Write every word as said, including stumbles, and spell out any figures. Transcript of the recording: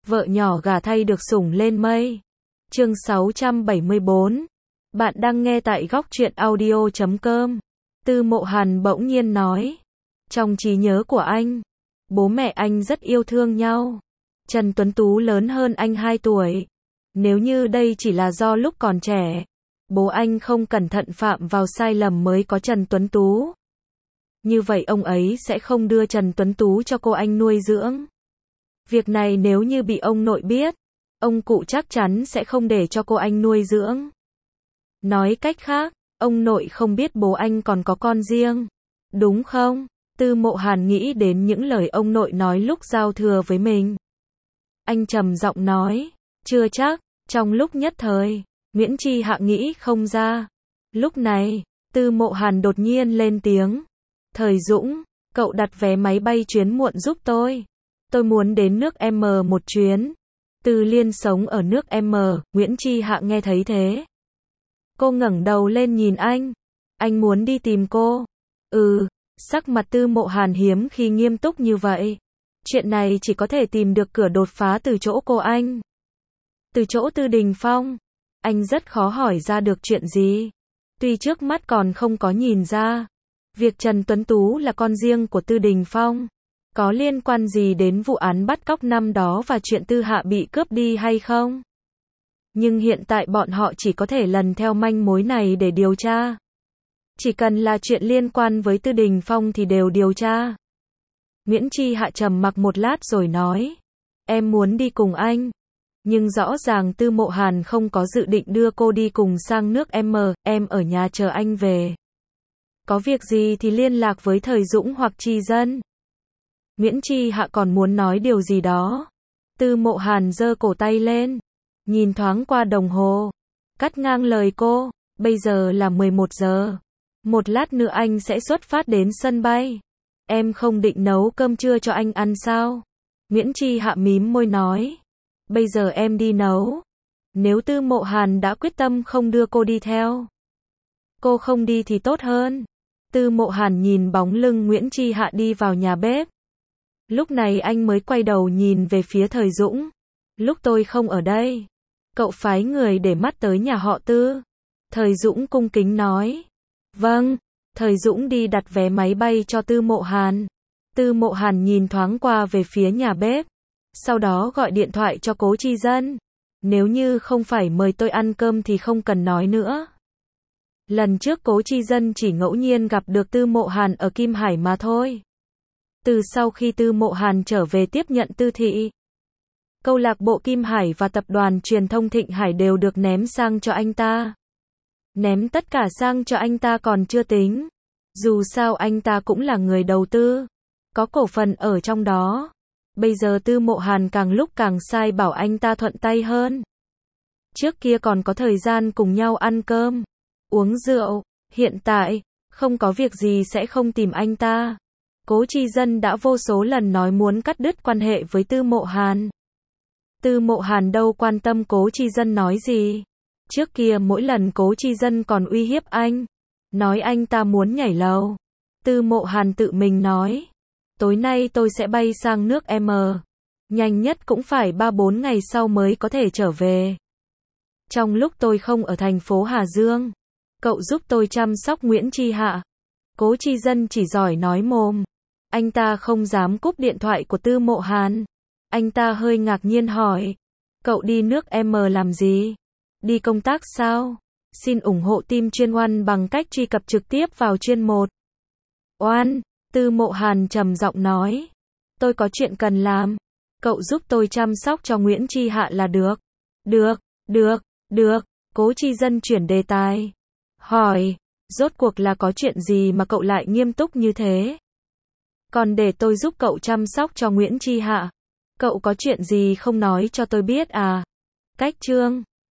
Vợ nhỏ gả thay được sủng lên mây. Chương sáu trăm bảy mươi bốn. Bạn đang nghe tại góc truyện audio chấm com. Tư Mộ Hàn bỗng nhiên nói. Trong trí nhớ của anh, bố mẹ anh rất yêu thương nhau. Trần Tuấn Tú lớn hơn anh hai tuổi. Nếu như đây chỉ là do lúc còn trẻ, bố anh không cẩn thận phạm vào sai lầm mới có Trần Tuấn Tú. Như vậy ông ấy sẽ không đưa Trần Tuấn Tú cho cô anh nuôi dưỡng. Việc này nếu như bị ông nội biết, ông cụ chắc chắn sẽ không để cho cô anh nuôi dưỡng. Nói cách khác, ông nội không biết bố anh còn có con riêng. Đúng không? Tư Mộ Hàn nghĩ đến những lời ông nội nói lúc giao thừa với mình. Anh trầm giọng nói, chưa chắc. Trong lúc nhất thời, Nguyễn Chi Hạ nghĩ không ra. Lúc này, Tư Mộ Hàn đột nhiên lên tiếng. Thời Dũng, cậu đặt vé máy bay chuyến muộn giúp tôi. Tôi muốn đến nước M một chuyến. Từ Liên sống ở nước M, Nguyễn Chi Hạ nghe thấy thế. Cô ngẩng đầu lên nhìn anh. Anh muốn đi tìm cô. Ừ, sắc mặt Tư Mộ Hàn hiếm khi nghiêm túc như vậy. Chuyện này chỉ có thể tìm được cửa đột phá từ chỗ cô anh. Từ chỗ Tư Đình Phong. Anh rất khó hỏi ra được chuyện gì. Tuy trước mắt còn không có nhìn ra. Việc Trần Tuấn Tú là con riêng của Tư Đình Phong. Có liên quan gì đến vụ án bắt cóc năm đó và chuyện Tư Hạ bị cướp đi hay không? Nhưng hiện tại bọn họ chỉ có thể lần theo manh mối này để điều tra. Chỉ cần là chuyện liên quan với Tư Đình Phong thì đều điều tra. Nguyễn Chi Hạ trầm mặc một lát rồi nói. Em muốn đi cùng anh. Nhưng rõ ràng Tư Mộ Hàn không có dự định đưa cô đi cùng sang nước M, em ở nhà chờ anh về. Có việc gì thì liên lạc với Thời Dũng hoặc Chi Dân. Nguyễn Chi Hạ còn muốn nói điều gì đó. Tư Mộ Hàn giơ cổ tay lên. Nhìn thoáng qua đồng hồ. Cắt ngang lời cô. Bây giờ là mười một giờ. Một lát nữa anh sẽ xuất phát đến sân bay. Em không định nấu cơm trưa cho anh ăn sao? Nguyễn Chi Hạ mím môi nói. Bây giờ em đi nấu. Nếu Tư Mộ Hàn đã quyết tâm không đưa cô đi theo, cô không đi thì tốt hơn. Tư Mộ Hàn nhìn bóng lưng Nguyễn Chi Hạ đi vào nhà bếp. Lúc này anh mới quay đầu nhìn về phía Thời Dũng. Lúc tôi không ở đây, cậu phái người để mắt tới nhà họ Tư. Thời Dũng cung kính nói. Vâng. Thời Dũng đi đặt vé máy bay cho Tư Mộ Hàn. Tư Mộ Hàn nhìn thoáng qua về phía nhà bếp. Sau đó gọi điện thoại cho Cố Chi Dân. Nếu như không phải mời tôi ăn cơm thì không cần nói nữa. Lần trước Cố Chi Dân chỉ ngẫu nhiên gặp được Tư Mộ Hàn ở Kim Hải mà thôi. Từ sau khi Tư Mộ Hàn trở về tiếp nhận Tư thị, câu lạc bộ Kim Hải và tập đoàn truyền thông Thịnh Hải đều được ném sang cho anh ta. Ném tất cả sang cho anh ta còn chưa tính. Dù sao anh ta cũng là người đầu tư, có cổ phần ở trong đó. Bây giờ Tư Mộ Hàn càng lúc càng sai bảo anh ta thuận tay hơn. Trước kia còn có thời gian cùng nhau ăn cơm, uống rượu. Hiện tại, không có việc gì sẽ không tìm anh ta. Cố Chi Dân đã vô số lần nói muốn cắt đứt quan hệ với Tư Mộ Hàn. Tư Mộ Hàn đâu quan tâm Cố Chi Dân nói gì. Trước kia mỗi lần Cố Chi Dân còn uy hiếp anh, nói anh ta muốn nhảy lầu. Tư Mộ Hàn tự mình nói. Tối nay tôi sẽ bay sang nước M. Nhanh nhất cũng phải ba bốn ngày sau mới có thể trở về. Trong lúc tôi không ở thành phố Hà Dương, cậu giúp tôi chăm sóc Nguyễn Chi Hạ. Cố Chi Dân chỉ giỏi nói mồm. Anh ta không dám cúp điện thoại của Tư Mộ Hàn. Anh ta hơi ngạc nhiên hỏi. Cậu đi nước M làm gì? Đi công tác sao? Xin ủng hộ team chuyên oan bằng cách truy cập trực tiếp vào chuyên một. Oan, Tư Mộ Hàn trầm giọng nói. Tôi có chuyện cần làm. Cậu giúp tôi chăm sóc cho Nguyễn Chi Hạ là được. Được, được, được. Cố Chi Dân chuyển đề tài. Hỏi, rốt cuộc là có chuyện gì mà cậu lại nghiêm túc như thế? Còn để tôi giúp cậu chăm sóc cho Nguyễn Chi Hạ. Cậu có chuyện gì không nói cho tôi biết à? Cách chương.